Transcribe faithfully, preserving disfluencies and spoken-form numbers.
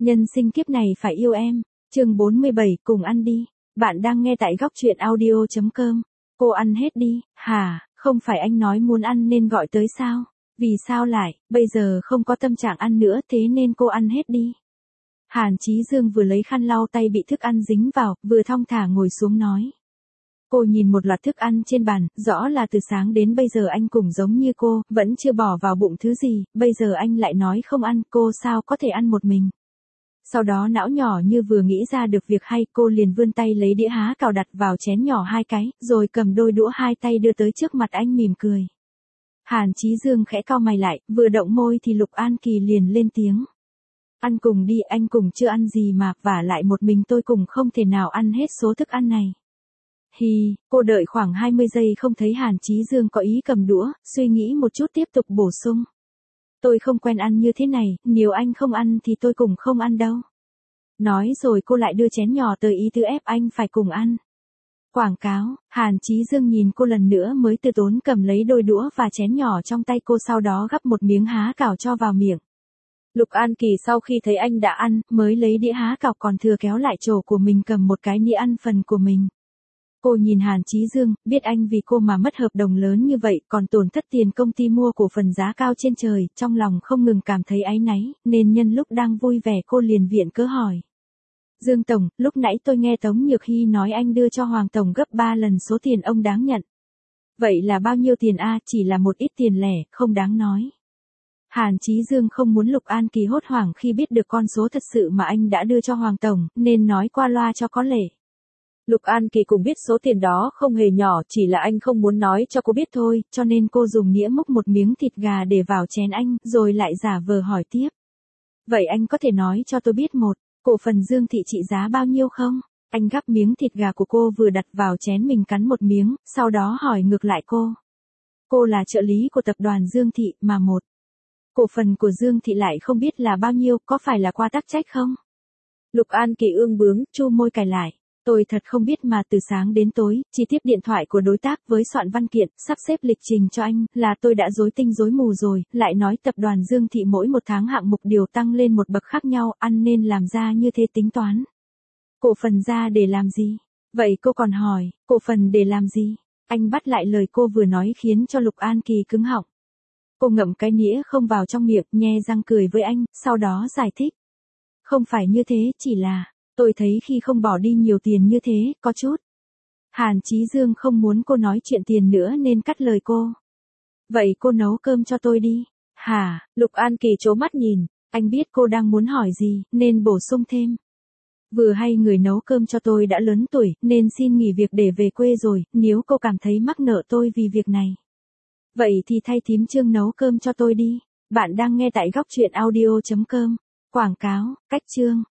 Nhân sinh kiếp này phải yêu em. Chương bốn mươi bảy, cùng ăn đi. Bạn đang nghe tại góc truyện audio chấm com. Cô ăn hết đi. Hả, không phải anh nói muốn ăn nên gọi tới sao? Vì sao lại, bây giờ không có tâm trạng ăn nữa thế nên cô ăn hết đi. Hàn Chí Dương vừa lấy khăn lau tay bị thức ăn dính vào, vừa thong thả ngồi xuống nói. Cô nhìn một loạt thức ăn trên bàn, rõ là từ sáng đến bây giờ anh cũng giống như cô, vẫn chưa bỏ vào bụng thứ gì, bây giờ anh lại nói không ăn, cô sao có thể ăn một mình. Sau đó não nhỏ như vừa nghĩ ra được việc hay, cô liền vươn tay lấy đĩa há cào đặt vào chén nhỏ hai cái, rồi cầm đôi đũa hai tay đưa tới trước mặt anh mỉm cười. Hàn Chí Dương khẽ cau mày lại, vừa động môi thì Lục An Kỳ liền lên tiếng. Ăn cùng đi, anh cùng chưa ăn gì mà, vả lại một mình tôi cùng không thể nào ăn hết số thức ăn này. Hi, cô đợi khoảng hai mươi giây không thấy Hàn Chí Dương có ý cầm đũa, suy nghĩ một chút tiếp tục bổ sung. Tôi không quen ăn như thế này, nếu anh không ăn thì tôi cũng không ăn đâu. Nói rồi cô lại đưa chén nhỏ tới ý tứ ép anh phải cùng ăn. Quảng cáo, Hàn Chí Dương nhìn cô lần nữa mới từ tốn cầm lấy đôi đũa và chén nhỏ trong tay cô, sau đó gắp một miếng há cảo cho vào miệng. Lục An Kỳ sau khi thấy anh đã ăn, mới lấy đĩa há cảo còn thừa kéo lại chỗ của mình cầm một cái nĩa ăn phần của mình. Cô nhìn Hàn Chí Dương, biết anh vì cô mà mất hợp đồng lớn như vậy, còn tổn thất tiền công ty mua cổ phần giá cao trên trời, trong lòng không ngừng cảm thấy áy náy, nên nhân lúc đang vui vẻ cô liền viện cớ hỏi. Dương Tổng, lúc nãy tôi nghe Tống Nhược Hy nói anh đưa cho Hoàng Tổng gấp ba lần số tiền ông đáng nhận. Vậy là bao nhiêu tiền a? Chỉ là một ít tiền lẻ, không đáng nói. Hàn Chí Dương không muốn Lục An Kỳ hốt hoảng khi biết được con số thật sự mà anh đã đưa cho Hoàng Tổng, nên nói qua loa cho có lệ. Lục An Kỳ cũng biết số tiền đó không hề nhỏ, chỉ là anh không muốn nói cho cô biết thôi, cho nên cô dùng nĩa múc một miếng thịt gà để vào chén anh, rồi lại giả vờ hỏi tiếp. Vậy anh có thể nói cho tôi biết một, cổ phần Dương Thị trị giá bao nhiêu không? Anh gắp miếng thịt gà của cô vừa đặt vào chén mình cắn một miếng, sau đó hỏi ngược lại cô. Cô là trợ lý của tập đoàn Dương Thị mà một. Cổ phần của Dương Thị lại không biết là bao nhiêu, có phải là qua tắc trách không? Lục An Kỳ ương bướng, chu môi cài lại. Tôi thật không biết mà từ sáng đến tối, chỉ tiếp điện thoại của đối tác với soạn văn kiện, sắp xếp lịch trình cho anh, là tôi đã rối tinh rối mù rồi, lại nói tập đoàn Dương Thị mỗi một tháng hạng mục điều tăng lên một bậc khác nhau, ăn nên làm ra như thế tính toán. Cổ phần ra để làm gì? Vậy cô còn hỏi, cổ phần để làm gì? Anh bắt lại lời cô vừa nói khiến cho Lục An Kỳ cứng họng. Cô ngậm cái nĩa không vào trong miệng, nhe răng cười với anh, sau đó giải thích. Không phải như thế, chỉ là... Tôi thấy khi không bỏ đi nhiều tiền như thế, có chút. Hàn Chí Dương không muốn cô nói chuyện tiền nữa nên cắt lời cô. Vậy cô nấu cơm cho tôi đi. Hả, Lục An Kỳ trố mắt nhìn, anh biết cô đang muốn hỏi gì, nên bổ sung thêm. Vừa hay người nấu cơm cho tôi đã lớn tuổi, nên xin nghỉ việc để về quê rồi, nếu cô cảm thấy mắc nợ tôi vì việc này. Vậy thì thay thím Trương nấu cơm cho tôi đi. Bạn đang nghe tại góc truyện audio chấm com. Quảng cáo, cách Trương.